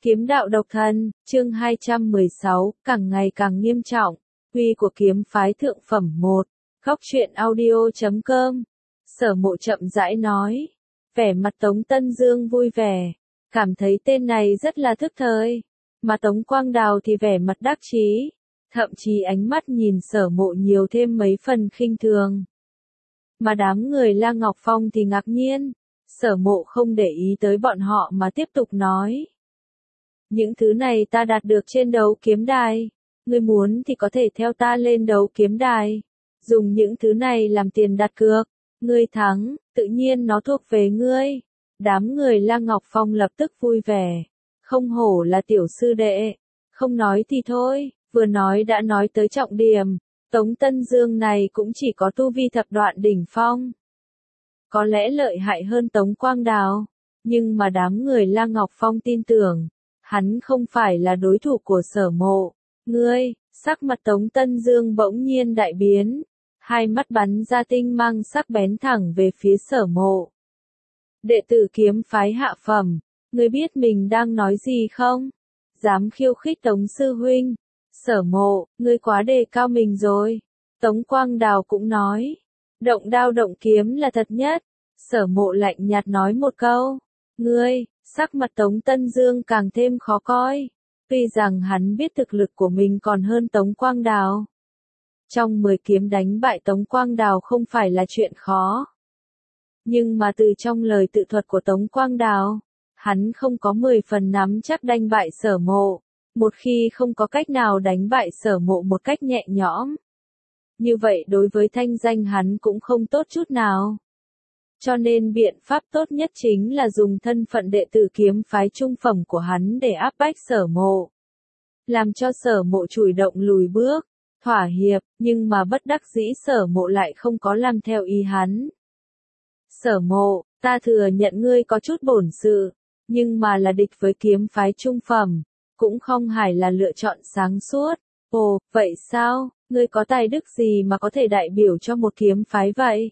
Kiếm đạo độc thân, chương 216, càng ngày càng nghiêm trọng. Uy của kiếm phái thượng phẩm 1. Góc truyện audio.com. Sở Mộ chậm rãi nói. Vẻ mặt Tống Tân Dương vui vẻ. Cảm thấy tên này rất là thức thời. Mà Tống Quang Đào thì vẻ mặt đắc chí. Thậm chí ánh mắt nhìn Sở Mộ nhiều thêm mấy phần khinh thường. Mà đám người La Ngọc Phong thì ngạc nhiên. Sở Mộ không để ý tới bọn họ mà tiếp tục nói. Những thứ này ta đạt được trên đấu kiếm đài. Ngươi muốn thì có thể theo ta lên đấu kiếm đài. Dùng những thứ này làm tiền đặt cược. Ngươi thắng, tự nhiên nó thuộc về ngươi. Đám người La Ngọc Phong lập tức vui vẻ. Không hổ là tiểu sư đệ. Không nói thì thôi, vừa nói đã nói tới trọng điểm. Tống Tân Dương này cũng chỉ có tu vi thập đoạn đỉnh phong. Có lẽ lợi hại hơn Tống Quang Đào. Nhưng mà đám người La Ngọc Phong tin tưởng. Hắn không phải là đối thủ của Sở Mộ. Ngươi, sắc mặt Tống Tân Dương bỗng nhiên đại biến. Hai mắt bắn ra tinh mang sắc bén thẳng về phía Sở Mộ. Đệ tử kiếm phái hạ phẩm, ngươi biết mình đang nói gì không? Dám khiêu khích Tống sư huynh. Sở Mộ, ngươi quá đề cao mình rồi. Tống Quang Đào cũng nói. Động đao động kiếm là thật nhất. Sở Mộ lạnh nhạt nói một câu. Ngươi, sắc mặt Tống Tân Dương càng thêm khó coi. Tuy rằng hắn biết thực lực của mình còn hơn Tống Quang Đào. Trong 10 kiếm đánh bại Tống Quang Đào không phải là chuyện khó. Nhưng mà từ trong lời tự thuật của Tống Quang Đào, hắn không có 10 phần nắm chắc đánh bại Sở Mộ. Một khi không có cách nào đánh bại Sở Mộ một cách nhẹ nhõm. Như vậy đối với thanh danh hắn cũng không tốt chút nào. Cho nên biện pháp tốt nhất chính là dùng thân phận đệ tử kiếm phái trung phẩm của hắn để áp bách Sở Mộ. Làm cho Sở Mộ chủ động lùi bước, thỏa hiệp, nhưng mà bất đắc dĩ Sở Mộ lại không có làm theo ý hắn. Sở Mộ, ta thừa nhận ngươi có chút bổn sự, nhưng mà là địch với kiếm phái trung phẩm, cũng không hẳn là lựa chọn sáng suốt. Ồ, vậy sao, ngươi có tài đức gì mà có thể đại biểu cho một kiếm phái vậy?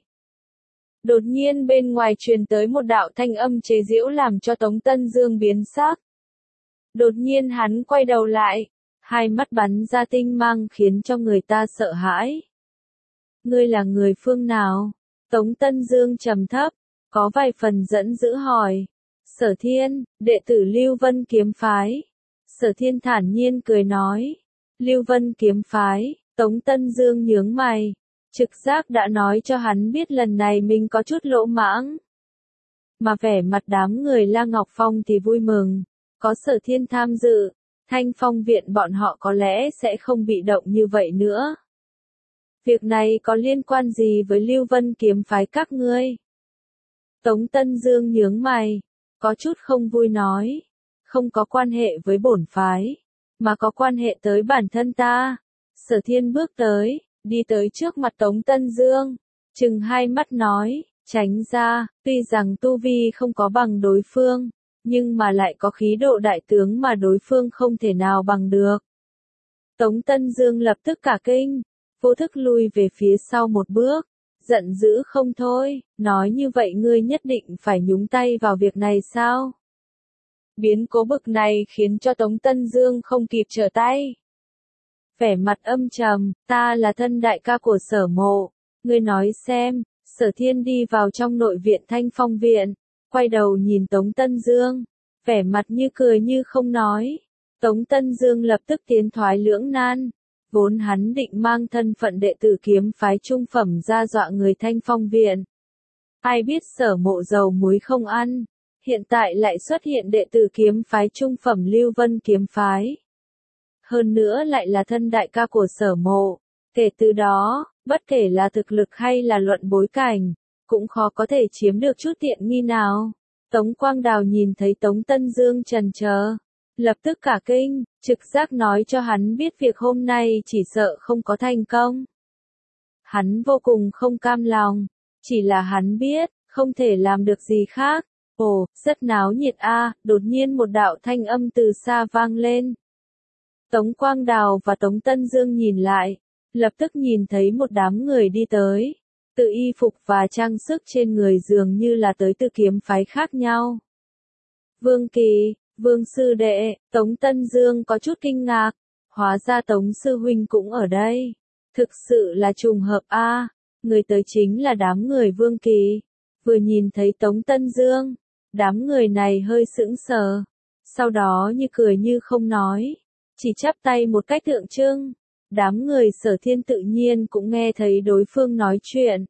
Đột nhiên bên ngoài truyền tới một đạo thanh âm chế giễu làm cho Tống Tân Dương biến sắc. Đột nhiên hắn quay đầu lại, hai mắt bắn ra tinh mang khiến cho người ta sợ hãi. Ngươi là người phương nào? Tống Tân Dương trầm thấp, có vài phần giận dữ hỏi. Sở Thiên, đệ tử Lưu Vân kiếm phái. Sở Thiên thản nhiên cười nói. Lưu Vân kiếm phái, Tống Tân Dương nhướng mày. Trực giác đã nói cho hắn biết lần này mình có chút lỗ mãng. Mà vẻ mặt đám người La Ngọc Phong thì vui mừng. Có Sở Thiên tham dự, Thanh Phong viện bọn họ có lẽ sẽ không bị động như vậy nữa. Việc này có liên quan gì với Lưu Vân kiếm phái các ngươi? Tống Tân Dương nhướng mày, có chút không vui nói. Không có quan hệ với bổn phái, mà có quan hệ tới bản thân ta. Sở Thiên bước tới. Đi tới trước mặt Tống Tân Dương, chừng hai mắt nói, tránh ra, tuy rằng tu vi không có bằng đối phương, nhưng mà lại có khí độ đại tướng mà đối phương không thể nào bằng được. Tống Tân Dương lập tức cả kinh, vô thức lui về phía sau một bước, giận dữ không thôi, nói như vậy ngươi nhất định phải nhúng tay vào việc này sao? Biến cố bực này khiến cho Tống Tân Dương không kịp trở tay. Vẻ mặt âm trầm, ta là thân đại ca của Sở Mộ, ngươi nói xem. Sở Thiên đi vào trong nội viện Thanh Phong viện, quay đầu nhìn Tống Tân Dương, vẻ mặt như cười như không nói. Tống Tân Dương lập tức tiến thoái lưỡng nan, vốn hắn định mang thân phận đệ tử kiếm phái trung phẩm ra dọa người Thanh Phong viện. Ai biết Sở Mộ dầu muối không ăn, hiện tại lại xuất hiện đệ tử kiếm phái trung phẩm Lưu Vân kiếm phái. Hơn nữa lại là thân đại ca của Sở Mộ. Kể từ đó, bất kể là thực lực hay là luận bối cảnh, cũng khó có thể chiếm được chút tiện nghi nào. Tống Quang Đào nhìn thấy Tống Tân Dương chần chờ, lập tức cả kinh, trực giác nói cho hắn biết việc hôm nay chỉ sợ không có thành công. Hắn vô cùng không cam lòng, chỉ là hắn biết, không thể làm được gì khác. Ồ, rất náo nhiệt a, đột nhiên một đạo thanh âm từ xa vang lên. Tống Quang Đào và Tống Tân Dương nhìn lại, lập tức nhìn thấy một đám người đi tới. Tự y phục và trang sức trên người dường như là tới từ kiếm phái khác nhau. Vương sư đệ, Tống Tân Dương có chút kinh ngạc, hóa ra Tống sư huynh cũng ở đây. Thực sự là trùng hợp a, người tới chính là đám người Vương Kỳ. Vừa nhìn thấy Tống Tân Dương, đám người này hơi sững sờ, sau đó như cười như không nói, chỉ chắp tay một cách tượng trưng. Đám người Sở Thiên tự nhiên cũng nghe thấy đối phương nói chuyện.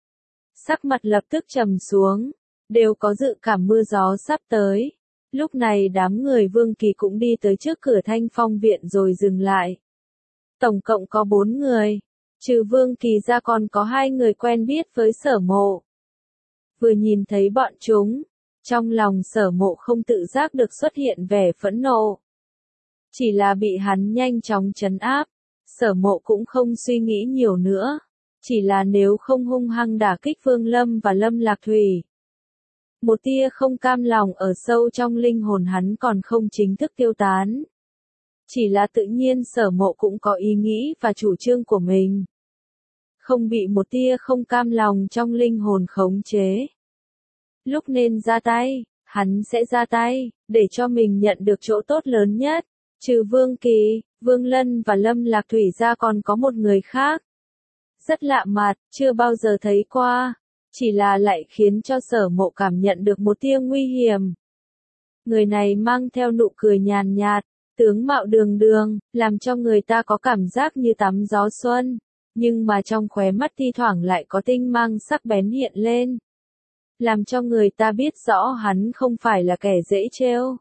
Sắc mặt lập tức trầm xuống, đều có dự cảm mưa gió sắp tới. Lúc này đám người Vương Kỳ cũng đi tới trước cửa Thanh Phong viện rồi dừng lại. Tổng cộng có 4 người, trừ Vương Kỳ ra còn có 2 người quen biết với Sở Mộ. Vừa nhìn thấy bọn chúng, trong lòng Sở Mộ không tự giác được xuất hiện vẻ phẫn nộ. Chỉ là bị hắn nhanh chóng trấn áp, Sở Mộ cũng không suy nghĩ nhiều nữa. Chỉ là nếu không hung hăng đả kích Vương Lâm và Lâm Lạc Thủy. Một tia không cam lòng ở sâu trong linh hồn hắn còn không chính thức tiêu tán. Chỉ là tự nhiên Sở Mộ cũng có ý nghĩ và chủ trương của mình. Không bị một tia không cam lòng trong linh hồn khống chế. Lúc nên ra tay, hắn sẽ ra tay, để cho mình nhận được chỗ tốt lớn nhất. Trừ Vương Kỳ, Vương Lân và Lâm Lạc Thủy ra còn có một người khác. Rất lạ mặt, chưa bao giờ thấy qua. Chỉ là lại khiến cho Sở Mộ cảm nhận được một tia nguy hiểm. Người này mang theo nụ cười nhàn nhạt, tướng mạo đường đường, làm cho người ta có cảm giác như tắm gió xuân. Nhưng mà trong khóe mắt thi thoảng lại có tinh mang sắc bén hiện lên. Làm cho người ta biết rõ hắn không phải là kẻ dễ trêu.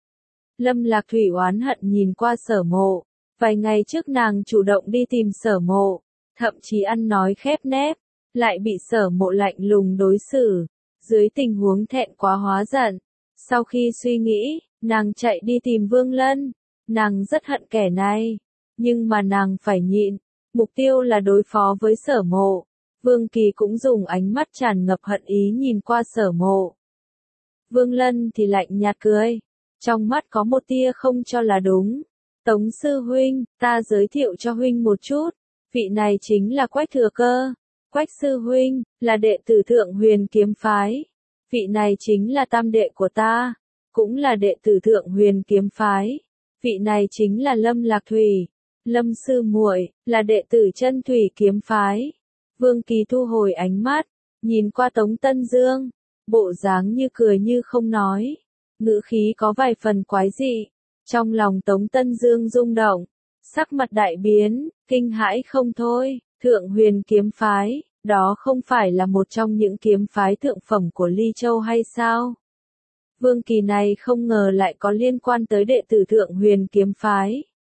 Lâm Lạc Thủy oán hận nhìn qua Sở Mộ. Vài ngày trước nàng chủ động đi tìm Sở Mộ, thậm chí ăn nói khép nép, lại bị Sở Mộ lạnh lùng đối xử. Dưới tình huống thẹn quá hóa giận, sau khi suy nghĩ, nàng chạy đi tìm Vương Lân. Nàng rất hận kẻ này, nhưng mà nàng phải nhịn. Mục tiêu là đối phó với Sở Mộ. Vương Kỳ cũng dùng ánh mắt tràn ngập hận ý nhìn qua Sở Mộ. Vương Lân thì lạnh nhạt cười. Trong mắt có một tia không cho là đúng. Tống sư huynh, ta giới thiệu cho huynh một chút. Vị này chính là Quách Thừa Cơ. Quách sư huynh, là đệ tử Thượng Huyền Kiếm Phái. Vị này chính là tam đệ của ta. Cũng là đệ tử Thượng Huyền Kiếm Phái. Vị này chính là Lâm Lạc Thủy. Lâm sư muội, là đệ tử Chân Thủy Kiếm Phái. Vương Kỳ thu hồi ánh mắt, nhìn qua Tống Tân Dương. Bộ dáng như cười như không nói. Ngữ khí có vài phần quái dị. Trong lòng Tống Tân Dương rung động. Sắc mặt đại biến, kinh hãi không thôi. Thượng Huyền Kiếm Phái, đó không phải là một trong những kiếm phái thượng phẩm của Ly Châu hay sao? Vương Kỳ này không ngờ lại có liên quan tới đệ tử Thượng Huyền Kiếm Phái.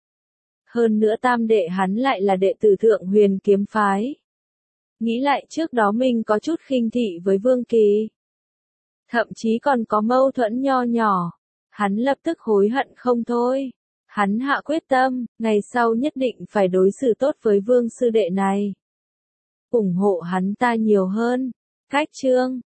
Hơn nữa tam đệ hắn lại là đệ tử Thượng Huyền Kiếm Phái. Nghĩ lại trước đó mình có chút khinh thị với Vương Kỳ. Thậm chí còn có mâu thuẫn nho nhỏ. Hắn lập tức hối hận không thôi. Hắn hạ quyết tâm, ngày sau nhất định phải đối xử tốt với Vương sư đệ này. Ủng hộ hắn ta nhiều hơn. Cách chương